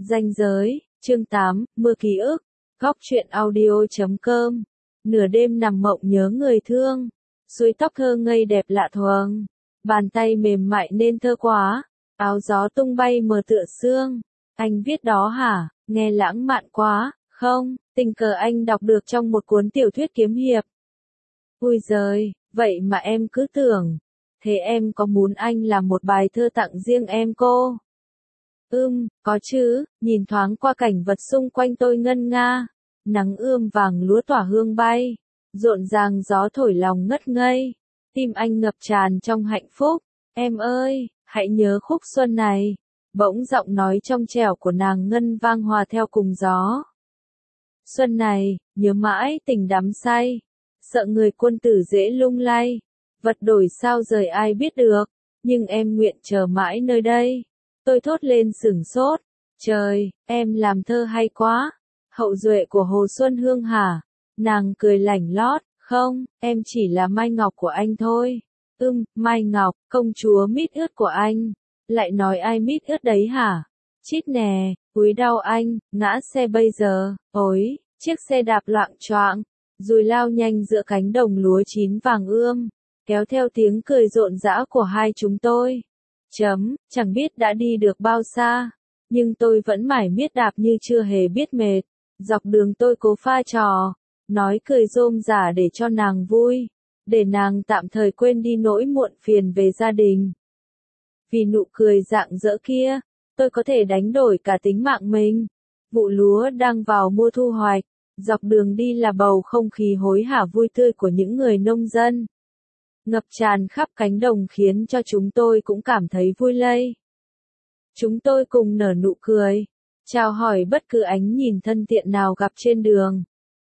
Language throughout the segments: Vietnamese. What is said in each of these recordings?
Ranh giới, chương 8, mưa ký ức, góc truyện audio.com. Nửa đêm nằm mộng nhớ người thương, suối tóc thơ ngây đẹp lạ thường, bàn tay mềm mại nên thơ quá, áo gió tung bay mờ tựa sương. Anh viết đó hả, nghe lãng mạn quá, không, tình cờ anh đọc được trong một cuốn tiểu thuyết kiếm hiệp. Ui giời, vậy mà em cứ tưởng, thế em có muốn anh làm một bài thơ tặng riêng em cô? Có chứ, nhìn thoáng qua cảnh vật xung quanh tôi ngân nga, nắng ươm vàng lúa tỏa hương bay, rộn ràng gió thổi lòng ngất ngây, tim anh ngập tràn trong hạnh phúc. Em ơi, hãy nhớ khúc xuân này. Bỗng giọng nói trong trẻo của nàng ngân vang hòa theo cùng gió. Xuân này, nhớ mãi tình đắm say, sợ người quân tử dễ lung lay, vật đổi sao rời ai biết được, nhưng em nguyện chờ mãi nơi đây. Tôi thốt lên sửng sốt, trời, em làm thơ hay quá, hậu duệ của Hồ Xuân Hương hả? Nàng cười lảnh lót, không, em chỉ là Mai Ngọc của anh thôi. Mai Ngọc, công chúa mít ướt của anh. Lại nói ai mít ướt đấy hả? Chít nè, cúi đau anh, ngã xe bây giờ, ối, chiếc xe đạp loạng choạng, rồi lao nhanh giữa cánh đồng lúa chín vàng ươm, kéo theo tiếng cười rộn rã của hai chúng tôi. Chẳng biết đã đi được bao xa, nhưng tôi vẫn mải miết đạp như chưa hề biết mệt. Dọc đường tôi cố pha trò, nói cười rôm rả để cho nàng vui, để nàng tạm thời quên đi nỗi muộn phiền về gia đình. Vì nụ cười rạng rỡ kia, tôi có thể đánh đổi cả tính mạng mình. Vụ lúa đang vào mùa thu hoạch, dọc đường đi là bầu không khí hối hả vui tươi của những người nông dân. Ngập tràn khắp cánh đồng khiến cho chúng tôi cũng cảm thấy vui lây. Chúng tôi cùng nở nụ cười, chào hỏi bất cứ ánh nhìn thân thiện nào gặp trên đường.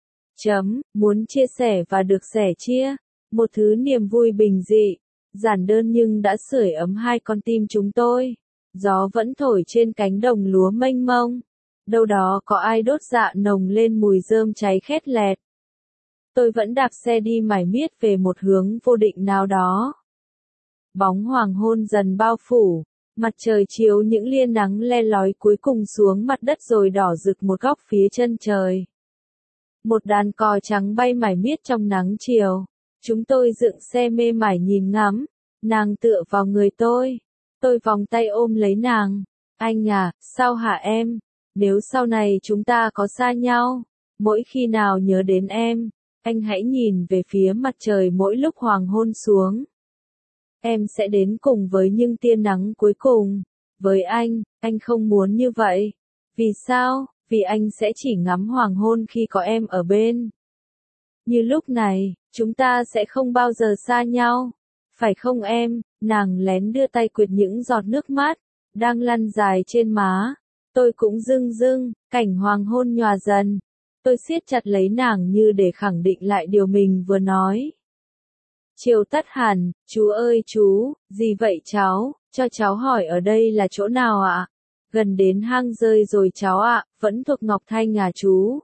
Muốn chia sẻ và được sẻ chia, một thứ niềm vui bình dị, giản đơn nhưng đã sưởi ấm hai con tim chúng tôi. Gió vẫn thổi trên cánh đồng lúa mênh mông, đâu đó có ai đốt dạ nồng lên mùi rơm cháy khét lẹt. Tôi vẫn đạp xe đi mải miết về một hướng vô định nào đó. Bóng hoàng hôn dần bao phủ, mặt trời chiếu những lia nắng le lói cuối cùng xuống mặt đất rồi đỏ rực một góc phía chân trời. Một đàn cò trắng bay mải miết trong nắng chiều. Chúng tôi dựng xe mê mải nhìn ngắm, nàng tựa vào người tôi vòng tay ôm lấy nàng. Anh à, sao hả em? Nếu sau này chúng ta có xa nhau, mỗi khi nào nhớ đến em, anh hãy nhìn về phía mặt trời mỗi lúc hoàng hôn xuống. Em sẽ đến cùng với những tia nắng cuối cùng. Với anh không muốn như vậy. Vì sao? Vì anh sẽ chỉ ngắm hoàng hôn khi có em ở bên. Như lúc này, chúng ta sẽ không bao giờ xa nhau. Phải không em? Nàng lén đưa tay quệt những giọt nước mắt đang lăn dài trên má. Tôi cũng rưng rưng, cảnh hoàng hôn nhòa dần. Tôi siết chặt lấy nàng như để khẳng định lại điều mình vừa nói. Chiều tắt hẳn, chú ơi chú, gì vậy cháu, cho cháu hỏi ở đây là chỗ nào ạ? Gần đến hang rơi rồi cháu ạ, vẫn thuộc Ngọc Thanh à chú?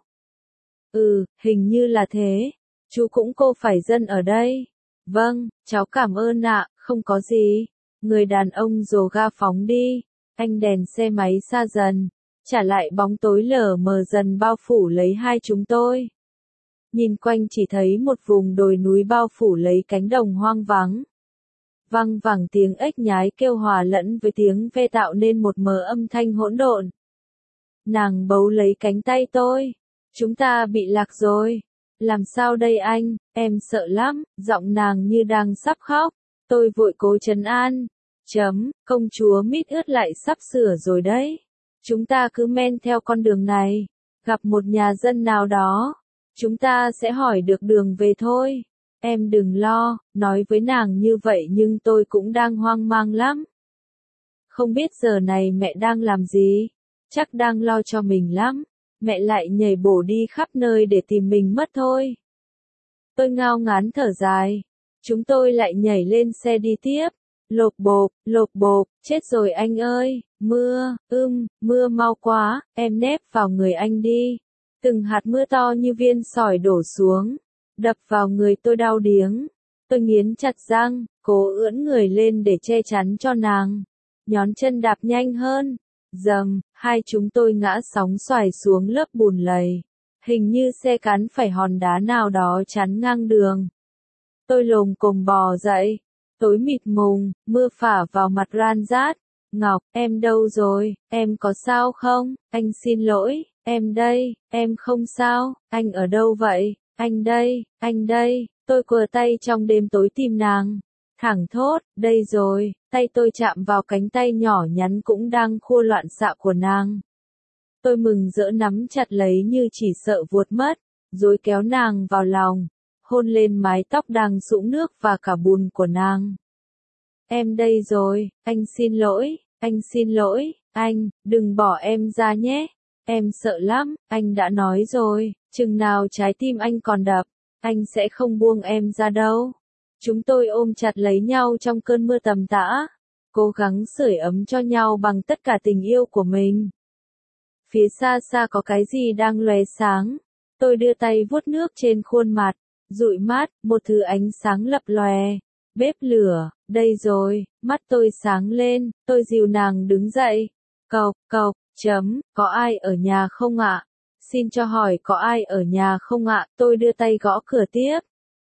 Hình như là thế. Chú cũng cô phải dân ở đây. Vâng, cháu cảm ơn ạ, không có gì. Người đàn ông dồ ga phóng đi. Anh đèn xe máy xa dần, trả lại bóng tối lờ mờ dần bao phủ lấy hai chúng tôi. Nhìn quanh chỉ thấy một vùng đồi núi bao phủ lấy cánh đồng hoang vắng. Văng vẳng tiếng ếch nhái kêu hòa lẫn với tiếng ve tạo nên một mớ âm thanh hỗn độn. Nàng bấu lấy cánh tay tôi. Chúng ta bị lạc rồi. Làm sao đây anh, em sợ lắm, giọng nàng như đang sắp khóc. Tôi vội cố trấn an. Công chúa mít ướt lại sắp sửa rồi đấy. Chúng ta cứ men theo con đường này. Gặp một nhà dân nào đó, chúng ta sẽ hỏi được đường về thôi. Em đừng lo, nói với nàng như vậy nhưng tôi cũng đang hoang mang lắm. Không biết giờ này mẹ đang làm gì? Chắc đang lo cho mình lắm. Mẹ lại nhảy bổ đi khắp nơi để tìm mình mất thôi. Tôi ngao ngán thở dài. Chúng tôi lại nhảy lên xe đi tiếp. Lộp bộp, chết rồi anh ơi, mưa mau quá, em nép vào người anh đi. Từng hạt mưa to như viên sỏi đổ xuống, đập vào người tôi đau điếng. Tôi nghiến chặt răng, cố ưỡn người lên để che chắn cho nàng. Nhón chân đạp nhanh hơn, Dầm, hai chúng tôi ngã sóng xoài xuống lớp bùn lầy. Hình như xe cán phải hòn đá nào đó chắn ngang đường. Tôi lồm cồm bò dậy. Tối mịt mùng, mưa phả vào mặt ran rát. Ngọc, em đâu rồi, em có sao không? Anh xin lỗi, em đây, em không sao, anh ở đâu vậy? Anh đây, tôi quờ tay trong đêm tối tìm nàng. Thẳng thốt, đây rồi, tay tôi chạm vào cánh tay nhỏ nhắn cũng đang khô loạn xạ của nàng. Tôi mừng rỡ nắm chặt lấy như chỉ sợ vuột mất, rồi kéo nàng vào lòng, hôn lên mái tóc đang sũng nước và cả bùn của nàng. Em đây rồi, anh xin lỗi, anh, đừng bỏ em ra nhé. Em sợ lắm, anh đã nói rồi, chừng nào trái tim anh còn đập, anh sẽ không buông em ra đâu. Chúng tôi ôm chặt lấy nhau trong cơn mưa tầm tã, cố gắng sưởi ấm cho nhau bằng tất cả tình yêu của mình. Phía xa xa có cái gì đang lóe sáng, tôi đưa tay vuốt nước trên khuôn mặt, dụi mắt, một thứ ánh sáng lập lòe. Bếp lửa, đây rồi, mắt tôi sáng lên, tôi dìu nàng đứng dậy. Cộc, cộc, có ai ở nhà không ạ? Xin cho hỏi có ai ở nhà không ạ? Tôi đưa tay gõ cửa tiếp.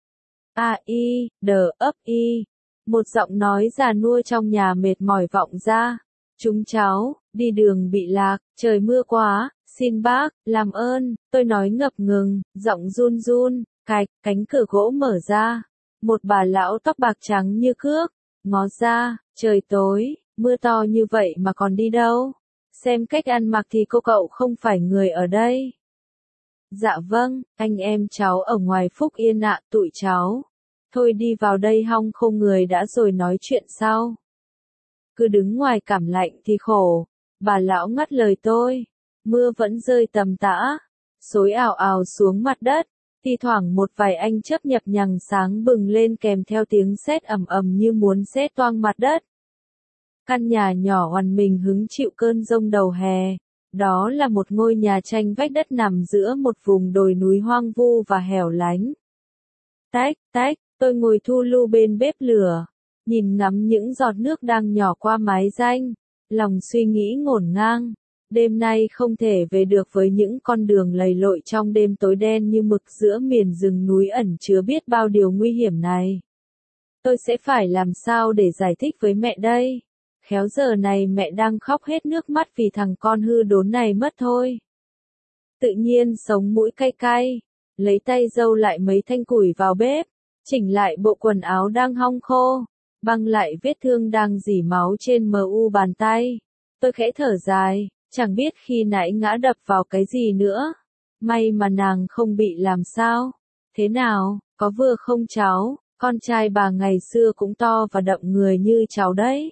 Một giọng nói già nua trong nhà mệt mỏi vọng ra. Chúng cháu, đi đường bị lạc, trời mưa quá, xin bác, làm ơn, tôi nói ngập ngừng, giọng run run, cánh cửa gỗ mở ra. Một bà lão tóc bạc trắng như cước, ngó ra, trời tối, mưa to như vậy mà còn đi đâu? Xem cách ăn mặc thì cô cậu không phải người ở đây. Dạ vâng, anh em cháu ở ngoài Phúc Yên ạ, tụi cháu. Thôi đi vào đây hong khô người đã rồi nói chuyện sau. Cứ đứng ngoài cảm lạnh thì khổ. Bà lão ngắt lời tôi. Mưa vẫn rơi tầm tã, xối ào ào xuống mặt đất. Thi thoảng một vài ánh chớp nhập nhằng sáng bừng lên kèm theo tiếng sét ầm ầm như muốn xé toang mặt đất. Căn nhà nhỏ oằn mình hứng chịu cơn giông đầu hè. Đó là một ngôi nhà tranh vách đất nằm giữa một vùng đồi núi hoang vu và hẻo lánh. Tách, tôi ngồi thu lu bên bếp lửa, nhìn ngắm những giọt nước đang nhỏ qua mái ranh, lòng suy nghĩ ngổn ngang. Đêm nay không thể về được với những con đường lầy lội trong đêm tối đen như mực giữa miền rừng núi ẩn chứa biết bao điều nguy hiểm này. Tôi sẽ phải làm sao để giải thích với mẹ đây? Khéo giờ này mẹ đang khóc hết nước mắt vì thằng con hư đốn này mất thôi. Tự nhiên sống mũi cay cay, lấy tay dâu lại mấy thanh củi vào bếp, chỉnh lại bộ quần áo đang hong khô, băng lại vết thương đang rỉ máu trên bàn tay. Tôi khẽ thở dài, chẳng biết khi nãy ngã đập vào cái gì nữa. May mà nàng không bị làm sao. Thế nào, có vừa không cháu? Con trai bà ngày xưa cũng to và đậm người như cháu đấy.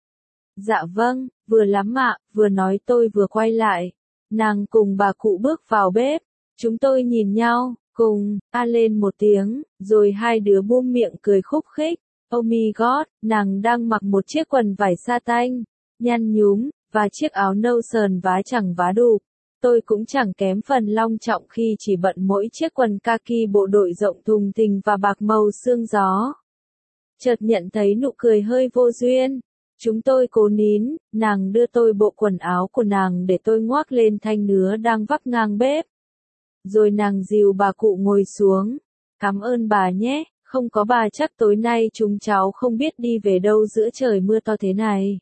Dạ vâng, vừa lắm ạ, vừa nói tôi vừa quay lại. Nàng cùng bà cụ bước vào bếp. Chúng tôi nhìn nhau, cùng, lên một tiếng, rồi hai đứa buông miệng cười khúc khích. Oh my god, nàng đang mặc một chiếc quần vải sa tanh, nhăn nhúm, và chiếc áo nâu sờn vá chẳng vá đụp. Tôi cũng chẳng kém phần long trọng khi chỉ bận mỗi chiếc quần kaki bộ đội rộng thùng thình và bạc màu sương gió. Chợt nhận thấy nụ cười hơi vô duyên. Chúng tôi cố nín, nàng đưa tôi bộ quần áo của nàng để tôi ngoác lên thanh nứa đang vắt ngang bếp. Rồi nàng dìu bà cụ ngồi xuống. Cảm ơn bà nhé, không có bà chắc tối nay chúng cháu không biết đi về đâu giữa trời mưa to thế này.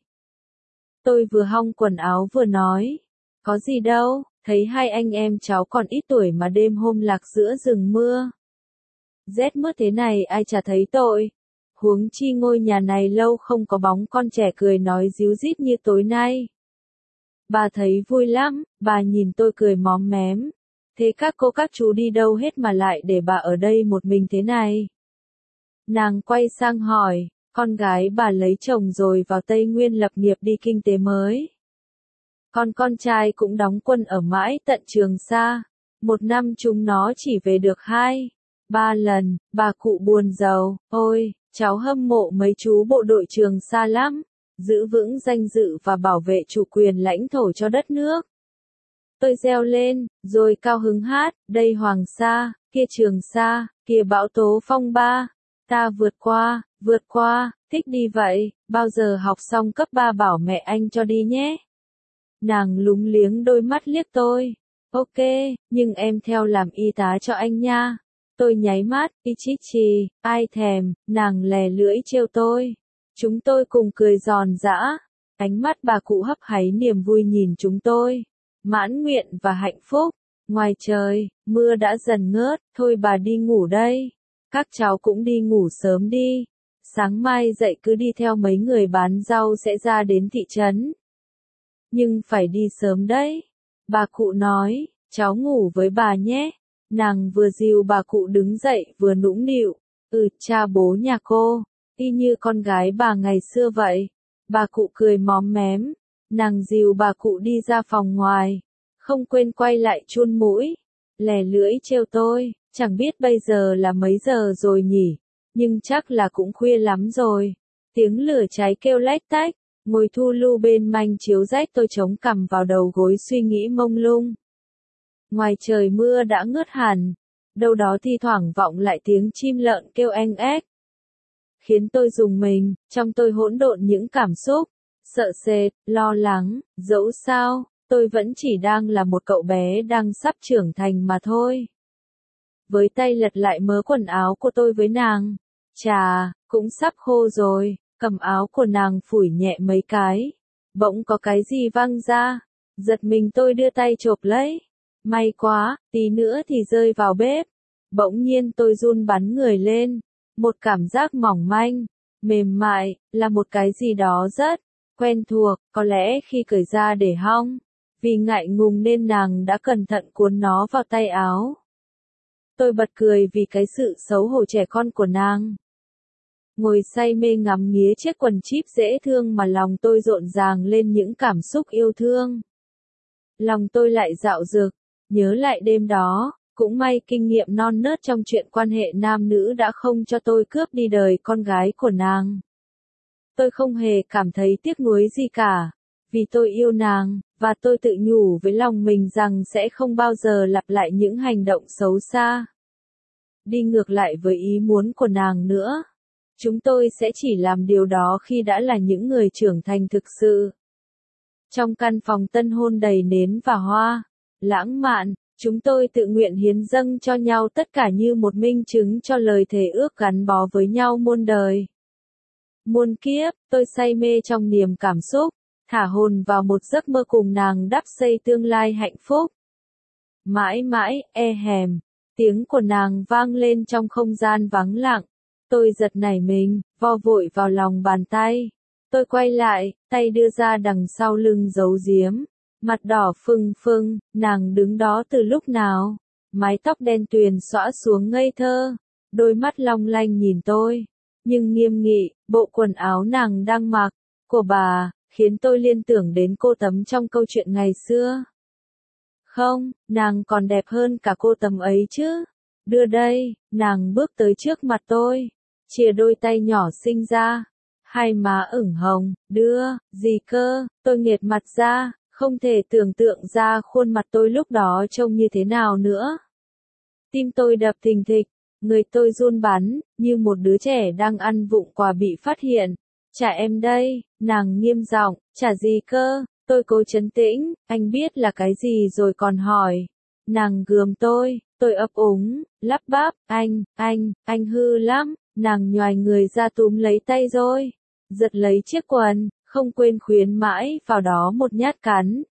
Tôi vừa hong quần áo vừa nói. Có gì đâu, thấy hai anh em cháu còn ít tuổi mà đêm hôm lạc giữa rừng mưa. Rét mướt thế này ai chả thấy tội. Huống chi ngôi nhà này lâu không có bóng con trẻ cười nói ríu rít như tối nay. Bà thấy vui lắm, bà nhìn tôi cười móm mém. Thế các cô các chú đi đâu hết mà lại để bà ở đây một mình thế này? Nàng quay sang hỏi, con gái bà lấy chồng rồi vào Tây Nguyên lập nghiệp đi kinh tế mới. Còn con trai cũng đóng quân ở mãi tận Trường Sa. Một năm chúng nó chỉ về được 2-3 lần, bà cụ buồn rầu, ôi, cháu hâm mộ mấy chú bộ đội Trường Sa lắm, giữ vững danh dự và bảo vệ chủ quyền lãnh thổ cho đất nước. Tôi reo lên, rồi cao hứng hát, đây Hoàng Sa, kia Trường Sa, kia bão tố phong ba, ta vượt qua, thích đi vậy, bao giờ học xong cấp 3 bảo mẹ anh cho đi nhé. Nàng lúng liếng đôi mắt liếc tôi. Ok, nhưng em theo làm y tá cho anh nha. Tôi nháy mắt, Ichichi, ai thèm, nàng lè lưỡi trêu tôi. Chúng tôi cùng cười giòn giã. Ánh mắt bà cụ hấp háy niềm vui nhìn chúng tôi. Mãn nguyện và hạnh phúc. Ngoài trời, mưa đã dần ngớt, thôi bà đi ngủ đây. Các cháu cũng đi ngủ sớm đi. Sáng mai dậy cứ đi theo mấy người bán rau sẽ ra đến thị trấn. Nhưng phải đi sớm đấy. Bà cụ nói, cháu ngủ với bà nhé. Nàng vừa dìu bà cụ đứng dậy vừa nũng nịu. Cha bố nhà cô, y như con gái bà ngày xưa vậy. Bà cụ cười móm mém. Nàng dìu bà cụ đi ra phòng ngoài. Không quên quay lại chun mũi. Lè lưỡi trêu tôi, chẳng biết bây giờ là mấy giờ rồi nhỉ. Nhưng chắc là cũng khuya lắm rồi. Tiếng lửa cháy kêu lách tách. Ngồi thu lu bên manh chiếu rách tôi chống cằm vào đầu gối suy nghĩ mông lung. Ngoài trời mưa đã ngớt hẳn. Đâu đó thi thoảng vọng lại tiếng chim lợn kêu eng ếch. Khiến tôi rùng mình, trong tôi hỗn độn những cảm xúc. Sợ sệt, lo lắng, dẫu sao, tôi vẫn chỉ đang là một cậu bé đang sắp trưởng thành mà thôi. Với tay lật lại mớ quần áo của tôi với nàng. Chà, cũng sắp khô rồi. Cầm áo của nàng phủi nhẹ mấy cái. Bỗng có cái gì văng ra. Giật mình tôi đưa tay chộp lấy. May quá, tí nữa thì rơi vào bếp. Bỗng nhiên tôi run bắn người lên. Một cảm giác mỏng manh, mềm mại, là một cái gì đó rất quen thuộc, có lẽ khi cởi ra để hong. Vì ngại ngùng nên nàng đã cẩn thận cuốn nó vào tay áo. Tôi bật cười vì cái sự xấu hổ trẻ con của nàng. Ngồi say mê ngắm nghía chiếc quần jeep dễ thương mà lòng tôi rộn ràng lên những cảm xúc yêu thương. Lòng tôi lại dạo dực, nhớ lại đêm đó, cũng may kinh nghiệm non nớt trong chuyện quan hệ nam nữ đã không cho tôi cướp đi đời con gái của nàng. Tôi không hề cảm thấy tiếc nuối gì cả, vì tôi yêu nàng, và tôi tự nhủ với lòng mình rằng sẽ không bao giờ lặp lại những hành động xấu xa. Đi ngược lại với ý muốn của nàng nữa. Chúng tôi sẽ chỉ làm điều đó khi đã là những người trưởng thành thực sự. Trong căn phòng tân hôn đầy nến và hoa, lãng mạn, chúng tôi tự nguyện hiến dâng cho nhau tất cả như một minh chứng cho lời thề ước gắn bó với nhau muôn đời. Muôn kiếp, tôi say mê trong niềm cảm xúc, thả hồn vào một giấc mơ cùng nàng đắp xây tương lai hạnh phúc. Mãi mãi, hèm, tiếng của nàng vang lên trong không gian vắng lặng. Tôi giật nảy mình, vo vội vào lòng bàn tay. Tôi quay lại, tay đưa ra đằng sau lưng giấu giếm. Mặt đỏ phừng phừng, nàng đứng đó từ lúc nào? Mái tóc đen tuyền xõa xuống ngây thơ. Đôi mắt long lanh nhìn tôi. Nhưng nghiêm nghị, bộ quần áo nàng đang mặc, của bà, khiến tôi liên tưởng đến cô Tấm trong câu chuyện ngày xưa. Không, nàng còn đẹp hơn cả cô Tấm ấy chứ. Đưa đây, nàng bước tới trước mặt tôi. Chìa đôi tay nhỏ xinh ra. Hai má ửng hồng, đưa, gì cơ, tôi nghệt mặt ra, không thể tưởng tượng ra khuôn mặt tôi lúc đó trông như thế nào nữa. Tim tôi đập thình thịch, người tôi run bắn, như một đứa trẻ đang ăn vụng quà bị phát hiện. Trả em đây, nàng nghiêm giọng, trả gì cơ, tôi cố trấn tĩnh, anh biết là cái gì rồi còn hỏi. Nàng gườm tôi ấp úng, lắp bắp, anh hư lắm, nàng nhoài người ra túm lấy tay rồi. Giật lấy chiếc quần, không quên khuyến mãi vào đó một nhát cắn.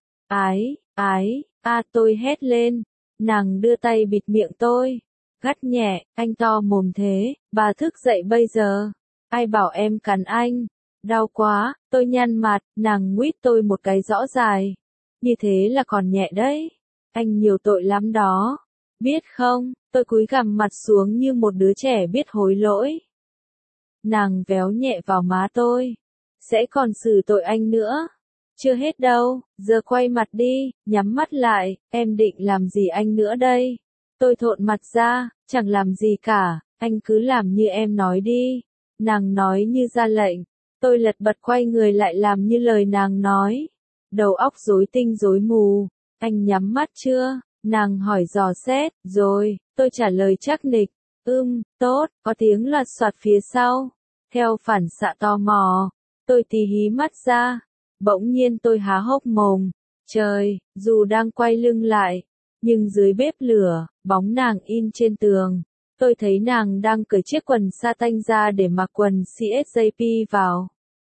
Tôi hét lên. Nàng đưa tay bịt miệng tôi. Gắt nhẹ, anh to mồm thế, bà thức dậy bây giờ. Ai bảo em cắn anh? Đau quá, tôi nhăn mặt, nàng nguýt tôi một cái rõ dài. Như thế là còn nhẹ đấy. Anh nhiều tội lắm đó. Biết không, tôi cúi gằm mặt xuống như một đứa trẻ biết hối lỗi. Nàng véo nhẹ vào má tôi. Sẽ còn xử tội anh nữa. Chưa hết đâu, giờ quay mặt đi, nhắm mắt lại, em định làm gì anh nữa đây? Tôi thộn mặt ra, chẳng làm gì cả, anh cứ làm như em nói đi. Nàng nói như ra lệnh. Tôi lật bật quay người lại làm như lời nàng nói. Đầu óc rối tinh rối mù. Anh nhắm mắt chưa? Nàng hỏi dò xét, rồi, tôi trả lời chắc nịch. Tốt, có tiếng loạt soạt phía sau. Theo phản xạ tò mò, tôi tí hí mắt ra. Bỗng nhiên tôi há hốc mồm. trời, dù đang quay lưng lại, nhưng dưới bếp lửa, bóng nàng in trên tường. Tôi thấy nàng đang cởi chiếc quần sa tanh ra để mặc quần CSJP vào.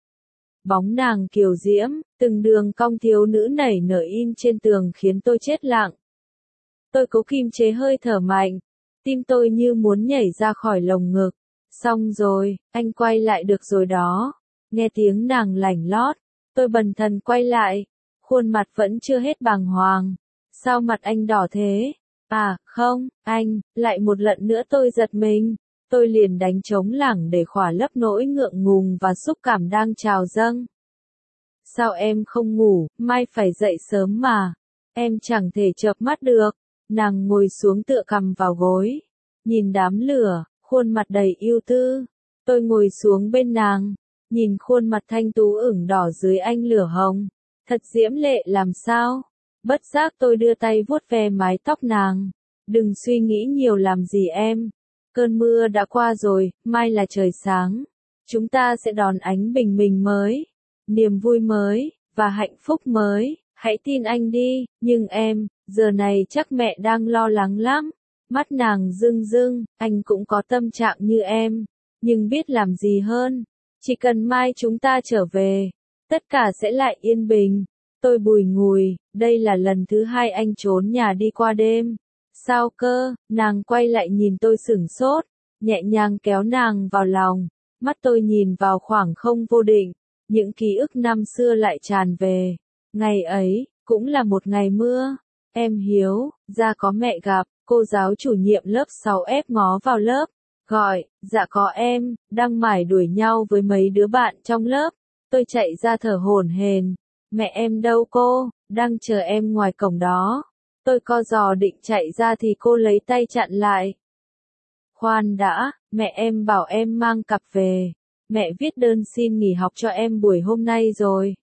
Bóng nàng kiều diễm, từng đường cong thiếu nữ nảy nở in trên tường khiến tôi chết lặng. Tôi cố kiềm chế hơi thở mạnh, tim tôi như muốn nhảy ra khỏi lồng ngực. Xong rồi, anh quay lại được rồi đó. Nghe tiếng nàng lảnh lót, tôi bần thần quay lại, khuôn mặt vẫn chưa hết bàng hoàng. Sao mặt anh đỏ thế? À, không, anh, lại một lần nữa tôi giật mình. Tôi liền đánh trống lảng để khỏa lấp nỗi ngượng ngùng và xúc cảm đang trào dâng. Sao em không ngủ, mai phải dậy sớm mà. Em chẳng thể chợp mắt được. Nàng ngồi xuống tựa cằm vào gối, nhìn đám lửa, khuôn mặt đầy ưu tư. Tôi ngồi xuống bên nàng, nhìn khuôn mặt thanh tú ửng đỏ dưới ánh lửa hồng. Thật diễm lệ làm sao? Bất giác tôi đưa tay vuốt ve mái tóc nàng. Đừng suy nghĩ nhiều làm gì em. Cơn mưa đã qua rồi, mai là trời sáng. Chúng ta sẽ đón ánh bình minh mới, niềm vui mới, và hạnh phúc mới. Hãy tin anh đi, nhưng em, giờ này chắc mẹ đang lo lắng lắm. Mắt nàng rưng rưng, anh cũng có tâm trạng như em, nhưng biết làm gì hơn. Chỉ cần mai chúng ta trở về, tất cả sẽ lại yên bình. Tôi bùi ngùi, đây là lần thứ hai anh trốn nhà đi qua đêm. Sao cơ? Nàng quay lại nhìn tôi sửng sốt, nhẹ nhàng kéo nàng vào lòng. Mắt tôi nhìn vào khoảng không vô định, những ký ức năm xưa lại tràn về. Ngày ấy, cũng là một ngày mưa. Em Hiếu, ra có mẹ gặp, cô giáo chủ nhiệm lớp 6 ép ngó vào lớp. Gọi, dạ có em, đang mải đuổi nhau với mấy đứa bạn trong lớp. Tôi chạy ra thở hổn hển. Mẹ em đâu cô, đang chờ em ngoài cổng đó. Tôi co giò định chạy ra thì cô lấy tay chặn lại. Khoan đã, mẹ em bảo em mang cặp về. Mẹ viết đơn xin nghỉ học cho em buổi hôm nay rồi.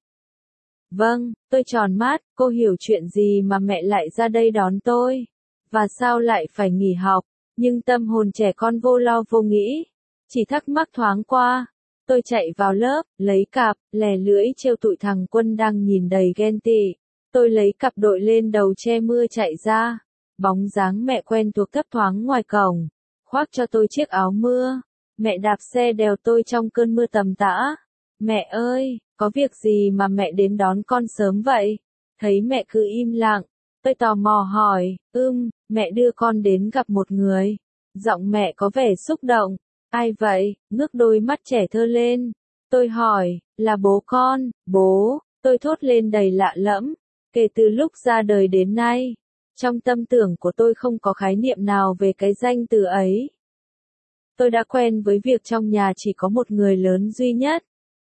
Vâng, tôi tròn mắt, cô hiểu chuyện gì mà mẹ lại ra đây đón tôi? Và sao lại phải nghỉ học? Nhưng tâm hồn trẻ con vô lo vô nghĩ. Chỉ thắc mắc thoáng qua. Tôi chạy vào lớp, lấy cặp, lè lưỡi trêu tụi thằng Quân đang nhìn đầy ghen tị. Tôi lấy cặp đội lên đầu che mưa chạy ra. Bóng dáng mẹ quen thuộc thấp thoáng ngoài cổng. Khoác cho tôi chiếc áo mưa. Mẹ đạp xe đèo tôi trong cơn mưa tầm tã. Mẹ ơi, có việc gì mà mẹ đến đón con sớm vậy? Thấy mẹ cứ im lặng, tôi tò mò hỏi, mẹ đưa con đến gặp một người. Giọng mẹ có vẻ xúc động. Ai vậy? Ngước đôi mắt trẻ thơ lên. Tôi hỏi, là bố con, bố, tôi thốt lên đầy lạ lẫm. Kể từ lúc ra đời đến nay, trong tâm tưởng của tôi không có khái niệm nào về cái danh từ ấy. Tôi đã quen với việc trong nhà chỉ có một người lớn duy nhất.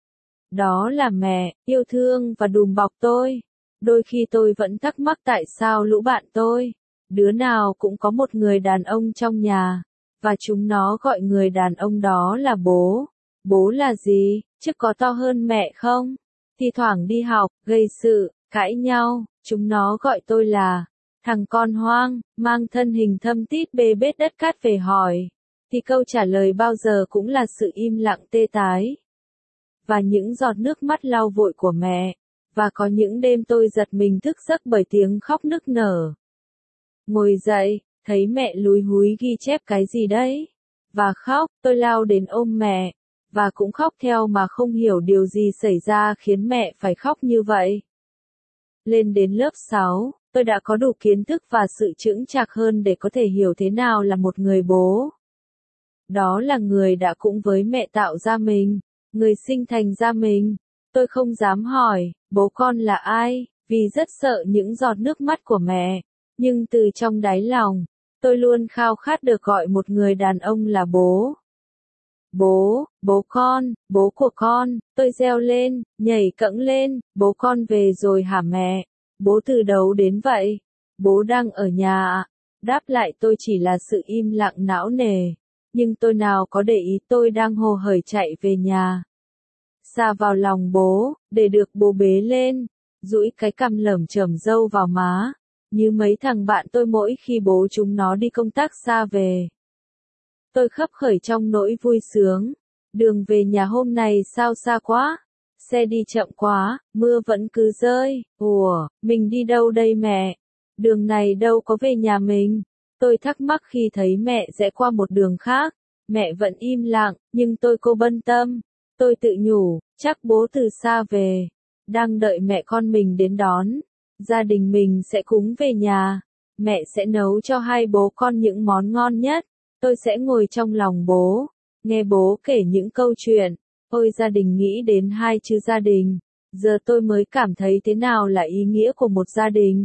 Đó là mẹ, yêu thương và đùm bọc tôi. Đôi khi tôi vẫn thắc mắc tại sao lũ bạn tôi, đứa nào cũng có một người đàn ông trong nhà, và chúng nó gọi người đàn ông đó là bố. Bố là gì, chứ có to hơn mẹ không? Thì thoảng đi học, gây sự, cãi nhau, chúng nó gọi tôi là thằng con hoang, mang thân hình thâm tít bê bết đất cát về hỏi. Thì câu trả lời bao giờ cũng là sự im lặng tê tái. Và những giọt nước mắt lau vội của mẹ. Và có những đêm tôi giật mình thức giấc bởi tiếng khóc nức nở. Ngồi dậy, thấy mẹ lúi húi ghi chép cái gì đấy. Và khóc, tôi lao đến ôm mẹ. Và cũng khóc theo mà không hiểu điều gì xảy ra khiến mẹ phải khóc như vậy. Lên đến lớp 6, tôi đã có đủ kiến thức và sự chững chạc hơn để có thể hiểu thế nào là một người bố. Đó là người đã cùng với mẹ tạo ra mình, người sinh thành ra mình. Tôi không dám hỏi, bố con là ai, vì rất sợ những giọt nước mắt của mẹ. Nhưng từ trong đáy lòng, tôi luôn khao khát được gọi một người đàn ông là bố. Bố, bố con, bố của con, tôi reo lên, nhảy cẫng lên, bố con về rồi hả mẹ? Bố từ đâu đến vậy? Bố đang ở nhà ạ. Đáp lại tôi chỉ là sự im lặng não nề. Nhưng tôi nào có để ý tôi đang hồ hởi chạy về nhà. Sa vào lòng bố, để được bố bế lên, duỗi cái cằm lởm chởm râu vào má, như mấy thằng bạn tôi mỗi khi bố chúng nó đi công tác xa về. Tôi khấp khởi trong nỗi vui sướng, đường về nhà hôm nay sao xa quá, xe đi chậm quá, mưa vẫn cứ rơi. Ủa, mình đi đâu đây mẹ? Đường này đâu có về nhà mình. Tôi thắc mắc khi thấy mẹ rẽ qua một đường khác. Mẹ vẫn im lặng, nhưng tôi cô bân tâm. Tôi tự nhủ, chắc bố từ xa về. Đang đợi mẹ con mình đến đón. Gia đình mình sẽ cúng về nhà. Mẹ sẽ nấu cho hai bố con những món ngon nhất. Tôi sẽ ngồi trong lòng bố. Nghe bố kể những câu chuyện. Ôi gia đình, nghĩ đến hai chữ gia đình. Giờ tôi mới cảm thấy thế nào là ý nghĩa của một gia đình.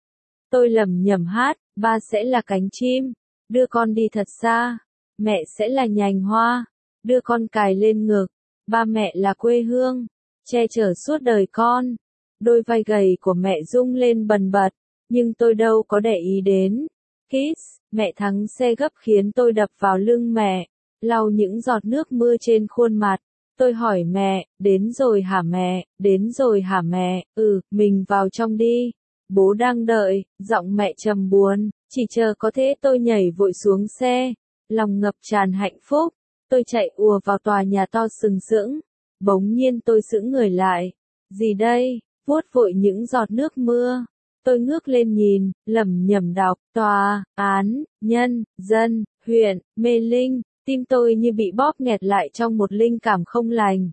Tôi lẩm nhẩm hát, ba sẽ là cánh chim, đưa con đi thật xa. Mẹ sẽ là nhành hoa, đưa con cài lên ngực. Ba mẹ là quê hương, che chở suốt đời con. Đôi vai gầy của mẹ rung lên bần bật, nhưng tôi đâu có để ý đến. Kiss, mẹ thắng xe gấp khiến tôi đập vào lưng mẹ, lau những giọt nước mưa trên khuôn mặt. Tôi hỏi mẹ, đến rồi hả mẹ, đến rồi hả mẹ, mình vào trong đi. Bố đang đợi, giọng mẹ trầm buồn, chỉ chờ có thế tôi nhảy vội xuống xe, lòng ngập tràn hạnh phúc. Tôi chạy ùa vào tòa nhà to sừng sững, bỗng nhiên tôi sững người lại. Gì đây? Vuốt vội những giọt nước mưa. Tôi ngước lên nhìn, lẩm nhẩm đọc, tòa, án, nhân, dân, huyện, Mê Linh. Tim tôi như bị bóp nghẹt lại trong một linh cảm không lành.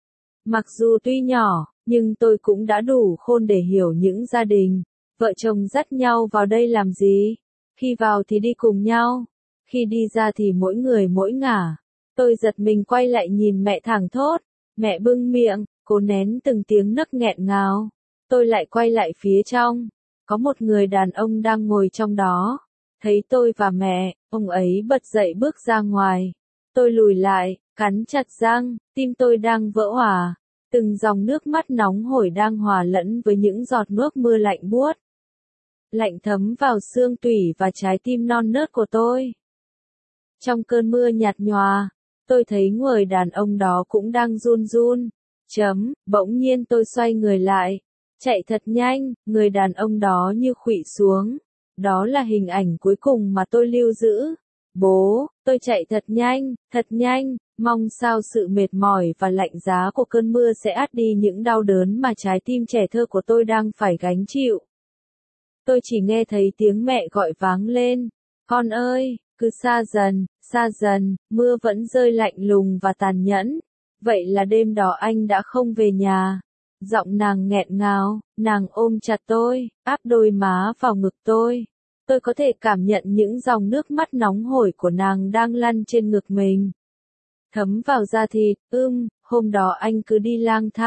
Mặc dù tuy nhỏ, nhưng tôi cũng đã đủ khôn để hiểu những gia đình, vợ chồng dắt nhau vào đây làm gì? Khi vào thì đi cùng nhau, khi đi ra thì mỗi người mỗi ngả. Tôi giật mình quay lại nhìn mẹ thảng thốt, mẹ bưng miệng, cố nén từng tiếng nấc nghẹn ngào. Tôi lại quay lại phía trong, có một người đàn ông đang ngồi trong đó. Thấy tôi và mẹ, ông ấy bật dậy bước ra ngoài. Tôi lùi lại, cắn chặt răng, tim tôi đang vỡ òa. Từng dòng nước mắt nóng hổi đang hòa lẫn với những giọt nước mưa lạnh buốt. Lạnh thấm vào xương tủy và trái tim non nớt của tôi. Trong cơn mưa nhạt nhòa, tôi thấy người đàn ông đó cũng đang run run. Bỗng nhiên tôi xoay người lại, chạy thật nhanh, người đàn ông đó như khuỵu xuống. Đó là hình ảnh cuối cùng mà tôi lưu giữ. Bố, tôi chạy thật nhanh, mong sao sự mệt mỏi và lạnh giá của cơn mưa sẽ át đi những đau đớn mà trái tim trẻ thơ của tôi đang phải gánh chịu. Tôi chỉ nghe thấy tiếng mẹ gọi váng lên, con ơi, cứ xa dần, mưa vẫn rơi lạnh lùng và tàn nhẫn. Vậy là đêm đó anh đã không về nhà. Giọng nàng nghẹn ngào, nàng ôm chặt tôi, áp đôi má vào ngực tôi. Tôi có thể cảm nhận những dòng nước mắt nóng hổi của nàng đang lăn trên ngực mình. Thấm vào da thịt, hôm đó anh cứ đi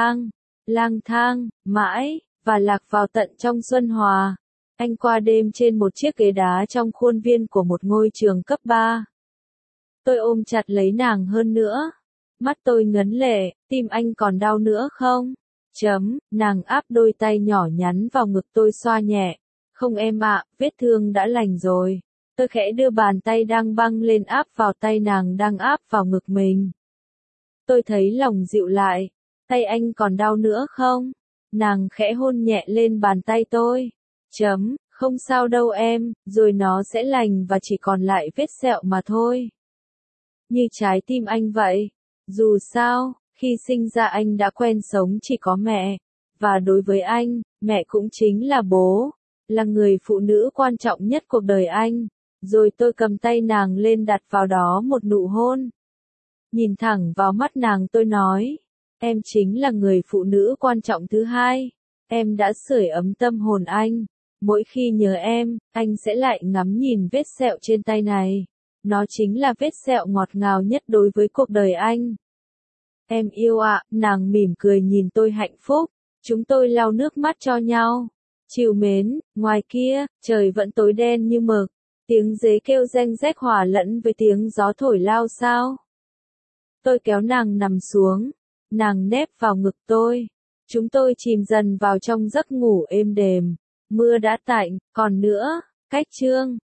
lang thang, mãi, và lạc vào tận trong Xuân Hòa. Anh qua đêm trên một chiếc ghế đá trong khuôn viên của một ngôi trường cấp 3. Tôi ôm chặt lấy nàng hơn nữa. Mắt tôi ngấn lệ, tim anh còn đau nữa không? Nàng áp đôi tay nhỏ nhắn vào ngực tôi xoa nhẹ. Không em ạ, vết thương đã lành rồi. Tôi khẽ đưa bàn tay đang băng lên áp vào tay nàng đang áp vào ngực mình. Tôi thấy lòng dịu lại. Tay anh còn đau nữa không? Nàng khẽ hôn nhẹ lên bàn tay tôi. Không sao đâu em, rồi nó sẽ lành và chỉ còn lại vết sẹo mà thôi. Như trái tim anh vậy. Dù sao, khi sinh ra anh đã quen sống chỉ có mẹ. Và đối với anh, mẹ cũng chính là bố. Là người phụ nữ quan trọng nhất cuộc đời anh. Rồi tôi cầm tay nàng lên đặt vào đó một nụ hôn. Nhìn thẳng vào mắt nàng tôi nói. Em chính là người phụ nữ quan trọng thứ hai. Em đã sưởi ấm tâm hồn anh. Mỗi khi nhớ em, anh sẽ lại ngắm nhìn vết sẹo trên tay này. Nó chính là vết sẹo ngọt ngào nhất đối với cuộc đời anh. Em yêu ạ, nàng mỉm cười nhìn tôi hạnh phúc. Chúng tôi lau nước mắt cho nhau. Trìu mến, ngoài kia, trời vẫn tối đen như mực. Tiếng dế kêu reng rách hòa lẫn với tiếng gió thổi lao xao. Tôi kéo nàng nằm xuống. Nàng nép vào ngực tôi. Chúng tôi chìm dần vào trong giấc ngủ êm đềm. Mưa đã tạnh, còn nữa, cách chương.